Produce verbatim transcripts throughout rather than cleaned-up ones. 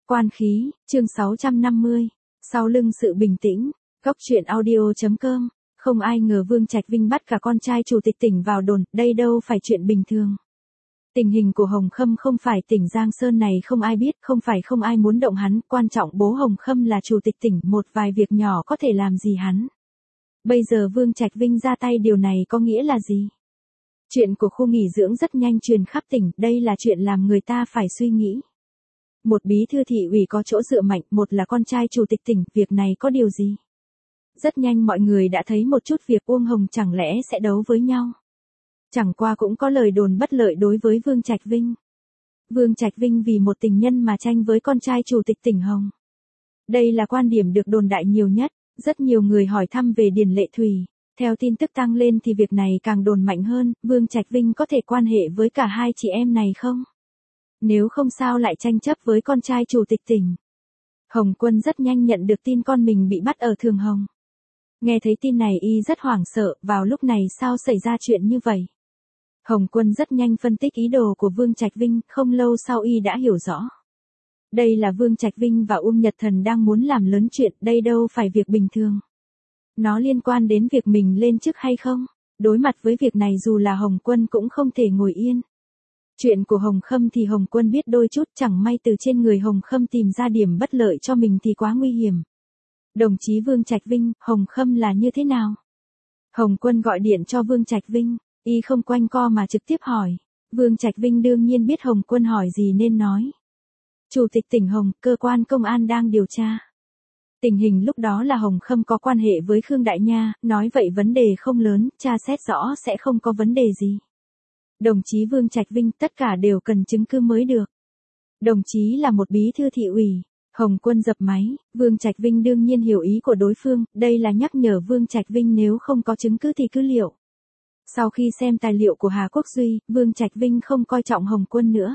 Quan khí, chương sáu trăm năm mươi. Sau lưng sự bình tĩnh, góc truyện audio.com. Không ai ngờ Vương Trạch Vinh bắt cả con trai chủ tịch tỉnh vào đồn, đây đâu phải chuyện bình thường. Tình hình của Hồng Khâm không phải tỉnh Giang Sơn này không ai biết, không phải không ai muốn động hắn, quan trọng bố Hồng Khâm là chủ tịch tỉnh, một vài việc nhỏ có thể làm gì hắn. Bây giờ Vương Trạch Vinh ra tay điều này có nghĩa là gì? Chuyện của khu nghỉ dưỡng rất nhanh truyền khắp tỉnh, đây là chuyện làm người ta phải suy nghĩ. Một bí thư thị ủy có chỗ dựa mạnh, một là con trai chủ tịch tỉnh, việc này có điều gì? Rất nhanh mọi người đã thấy một chút việc Uông Hồng chẳng lẽ sẽ đấu với nhau. Chẳng qua cũng có lời đồn bất lợi đối với Vương Trạch Vinh. Vương Trạch Vinh vì một tình nhân mà tranh với con trai chủ tịch tỉnh Hồng. Đây là quan điểm được đồn đại nhiều nhất, rất nhiều người hỏi thăm về Điền Lệ Thủy. Theo tin tức tăng lên thì việc này càng đồn mạnh hơn, Vương Trạch Vinh có thể quan hệ với cả hai chị em này không? Nếu không sao lại tranh chấp với con trai chủ tịch tỉnh. Hồng Quân rất nhanh nhận được tin con mình bị bắt ở Thường Hồng. Nghe thấy tin này y rất hoảng sợ, vào lúc này sao xảy ra chuyện như vậy? Hồng Quân rất nhanh phân tích ý đồ của Vương Trạch Vinh, không lâu sau y đã hiểu rõ. Đây là Vương Trạch Vinh và Uông Nhật Thần đang muốn làm lớn chuyện, đây đâu phải việc bình thường. Nó liên quan đến việc mình lên chức hay không? Đối mặt với việc này dù là Hồng Quân cũng không thể ngồi yên. Chuyện của Hồng Khâm thì Hồng Quân biết đôi chút, chẳng may từ trên người Hồng Khâm tìm ra điểm bất lợi cho mình thì quá nguy hiểm. Đồng chí Vương Trạch Vinh, Hồng Khâm là như thế nào? Hồng Quân gọi điện cho Vương Trạch Vinh, y không quanh co mà trực tiếp hỏi. Vương Trạch Vinh đương nhiên biết Hồng Quân hỏi gì nên nói. Chủ tịch tỉnh Hồng, cơ quan công an đang điều tra. Tình hình lúc đó là Hồng Khâm có quan hệ với Khương Đại Nha, nói vậy vấn đề không lớn, tra xét rõ sẽ không có vấn đề gì. Đồng chí Vương Trạch Vinh, tất cả đều cần chứng cứ mới được. Đồng chí là một bí thư thị ủy. Hồng Quân dập máy, Vương Trạch Vinh đương nhiên hiểu ý của đối phương, đây là nhắc nhở Vương Trạch Vinh nếu không có chứng cứ thì cứ liệu. Sau khi xem tài liệu của Hà Quốc Duy, Vương Trạch Vinh không coi trọng Hồng Quân nữa.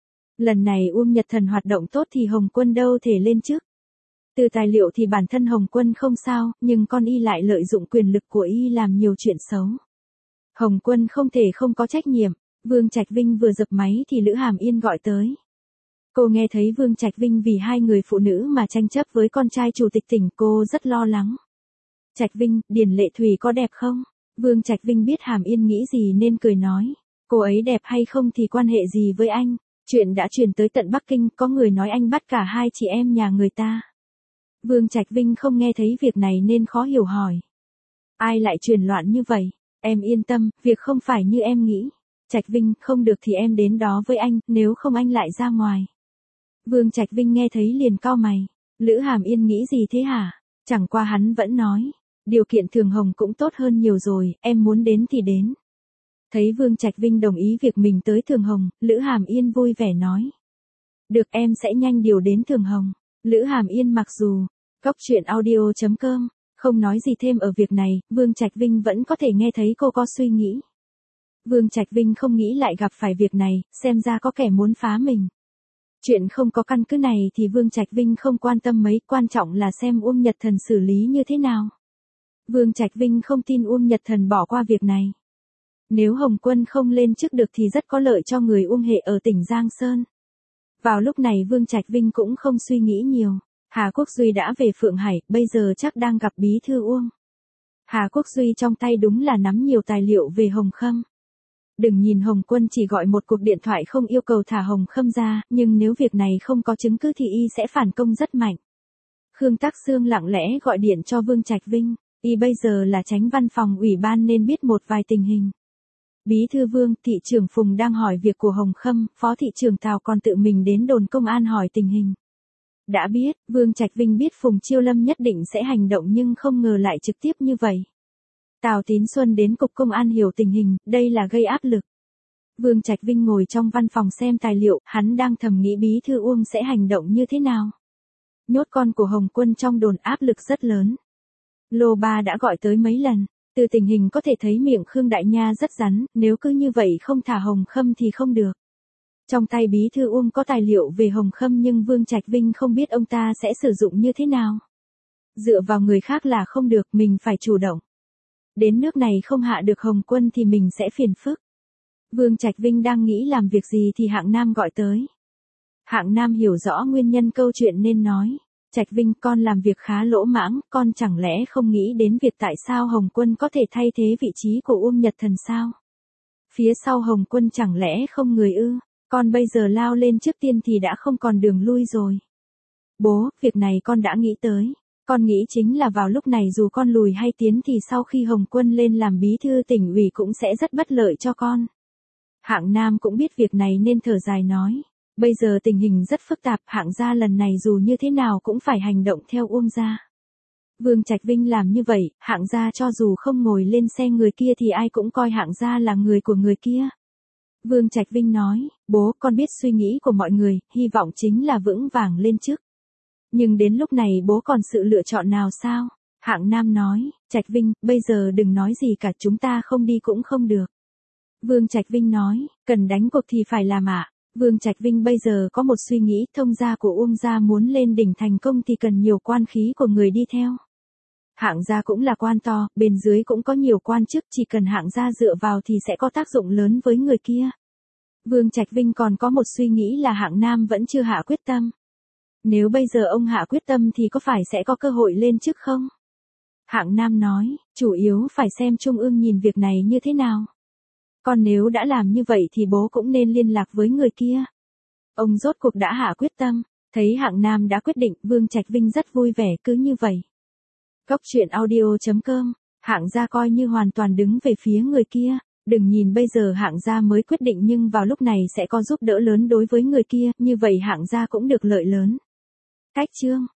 Lần này Uông Nhật Thần hoạt động tốt thì Hồng Quân đâu thể lên trước. Từ tài liệu thì bản thân Hồng Quân không sao, nhưng con y lại lợi dụng quyền lực của y làm nhiều chuyện xấu. Hồng Quân không thể không có trách nhiệm. Vương Trạch Vinh vừa dập máy thì Lữ Hàm Yên gọi tới. Cô nghe thấy Vương Trạch Vinh vì hai người phụ nữ mà tranh chấp với con trai chủ tịch tỉnh, cô rất lo lắng. Trạch Vinh, Điền Lệ Thủy có đẹp không? Vương Trạch Vinh biết Hàm Yên nghĩ gì nên cười nói. Cô ấy đẹp hay không thì quan hệ gì với anh? Chuyện đã truyền tới tận Bắc Kinh, có người nói anh bắt cả hai chị em nhà người ta. Vương Trạch Vinh không nghe thấy việc này nên khó hiểu hỏi. Ai lại truyền loạn như vậy? Em yên tâm, việc không phải như em nghĩ. Trạch Vinh, không được thì em đến đó với anh, nếu không anh lại ra ngoài. Vương Trạch Vinh nghe thấy liền cau mày. Lữ Hàm Yên nghĩ gì thế hả? Chẳng qua hắn vẫn nói. Điều kiện Thường Hồng cũng tốt hơn nhiều rồi, em muốn đến thì đến. Thấy Vương Trạch Vinh đồng ý việc mình tới Thường Hồng, Lữ Hàm Yên vui vẻ nói. Được, em sẽ nhanh điều đến Thường Hồng. Lữ Hàm Yên mặc dù, góc truyện audio.com, không nói gì thêm ở việc này, Vương Trạch Vinh vẫn có thể nghe thấy cô có suy nghĩ. Vương Trạch Vinh không nghĩ lại gặp phải việc này, xem ra có kẻ muốn phá mình. Chuyện không có căn cứ này thì Vương Trạch Vinh không quan tâm mấy, quan trọng là xem Uông Nhật Thần xử lý như thế nào. Vương Trạch Vinh không tin Uông Nhật Thần bỏ qua việc này. Nếu Hồng Quân không lên chức được thì rất có lợi cho người Uông hệ ở tỉnh Giang Sơn. Vào lúc này Vương Trạch Vinh cũng không suy nghĩ nhiều. Hà Quốc Duy đã về Phượng Hải, bây giờ chắc đang gặp bí thư Uông. Hà Quốc Duy trong tay đúng là nắm nhiều tài liệu về Hồng Khâm. Đừng nhìn Hồng Quân chỉ gọi một cuộc điện thoại không yêu cầu thả Hồng Khâm ra, nhưng nếu việc này không có chứng cứ thì y sẽ phản công rất mạnh. Khương Tắc Xương lặng lẽ gọi điện cho Vương Trạch Vinh, y bây giờ là chánh văn phòng ủy ban nên biết một vài tình hình. Bí thư Vương, thị trưởng Phùng đang hỏi việc của Hồng Khâm, phó thị trưởng Tào còn tự mình đến đồn công an hỏi tình hình. Đã biết, Vương Trạch Vinh biết Phùng Chiêu Lâm nhất định sẽ hành động nhưng không ngờ lại trực tiếp như vậy. Tào Tín Xuân đến cục công an hiểu tình hình, đây là gây áp lực. Vương Trạch Vinh ngồi trong văn phòng xem tài liệu, hắn đang thầm nghĩ bí thư Uông sẽ hành động như thế nào. Nhốt con của Hồng Quân trong đồn áp lực rất lớn. Lô Ba đã gọi tới mấy lần, từ tình hình có thể thấy miệng Khương Đại Nha rất rắn, nếu cứ như vậy không thả Hồng Khâm thì không được. Trong tay bí thư Uông có tài liệu về Hồng Khâm nhưng Vương Trạch Vinh không biết ông ta sẽ sử dụng như thế nào. Dựa vào người khác là không được, mình phải chủ động. Đến nước này không hạ được Hồng Quân thì mình sẽ phiền phức. Vương Trạch Vinh đang nghĩ làm việc gì thì Hạng Nam gọi tới. Hạng Nam hiểu rõ nguyên nhân câu chuyện nên nói. Trạch Vinh, con làm việc khá lỗ mãng, con chẳng lẽ không nghĩ đến việc tại sao Hồng Quân có thể thay thế vị trí của Uông Nhật Thần sao? Phía sau Hồng Quân chẳng lẽ không người ư? Con bây giờ lao lên trước tiên thì đã không còn đường lui rồi. Bố, việc này con đã nghĩ tới. Con nghĩ chính là vào lúc này dù con lùi hay tiến thì sau khi Hồng Quân lên làm bí thư tỉnh ủy cũng sẽ rất bất lợi cho con. Hạng Nam cũng biết việc này nên thở dài nói. Bây giờ tình hình rất phức tạp, Hạng gia lần này dù như thế nào cũng phải hành động theo Uông gia. Vương Trạch Vinh làm như vậy, Hạng gia cho dù không ngồi lên xe người kia thì ai cũng coi Hạng gia là người của người kia. Vương Trạch Vinh nói, bố, con biết suy nghĩ của mọi người, hy vọng chính là vững vàng lên chức. Nhưng đến lúc này bố còn sự lựa chọn nào sao? Hạng Nam nói, Trạch Vinh, bây giờ đừng nói gì cả, chúng ta không đi cũng không được. Vương Trạch Vinh nói, cần đánh cuộc thì phải làm ạ. Vương Trạch Vinh bây giờ có một suy nghĩ, thông gia của Uông gia muốn lên đỉnh thành công thì cần nhiều quan khí của người đi theo. Hạng gia cũng là quan to, bên dưới cũng có nhiều quan chức, chỉ cần Hạng gia dựa vào thì sẽ có tác dụng lớn với người kia. Vương Trạch Vinh còn có một suy nghĩ là Hạng Nam vẫn chưa hạ quyết tâm. Nếu bây giờ ông hạ quyết tâm thì có phải sẽ có cơ hội lên chức không? Hạng Nam nói, chủ yếu phải xem Trung ương nhìn việc này như thế nào. Còn nếu đã làm như vậy thì bố cũng nên liên lạc với người kia. Ông rốt cuộc đã hạ quyết tâm, thấy Hạng Nam đã quyết định, Vương Trạch Vinh rất vui vẻ, cứ như vậy. Cốc truyện audio chấm com, Hạng gia coi như hoàn toàn đứng về phía người kia. Đừng nhìn bây giờ Hạng gia mới quyết định nhưng vào lúc này sẽ có giúp đỡ lớn đối với người kia, như vậy Hạng gia cũng được lợi lớn. Cách chương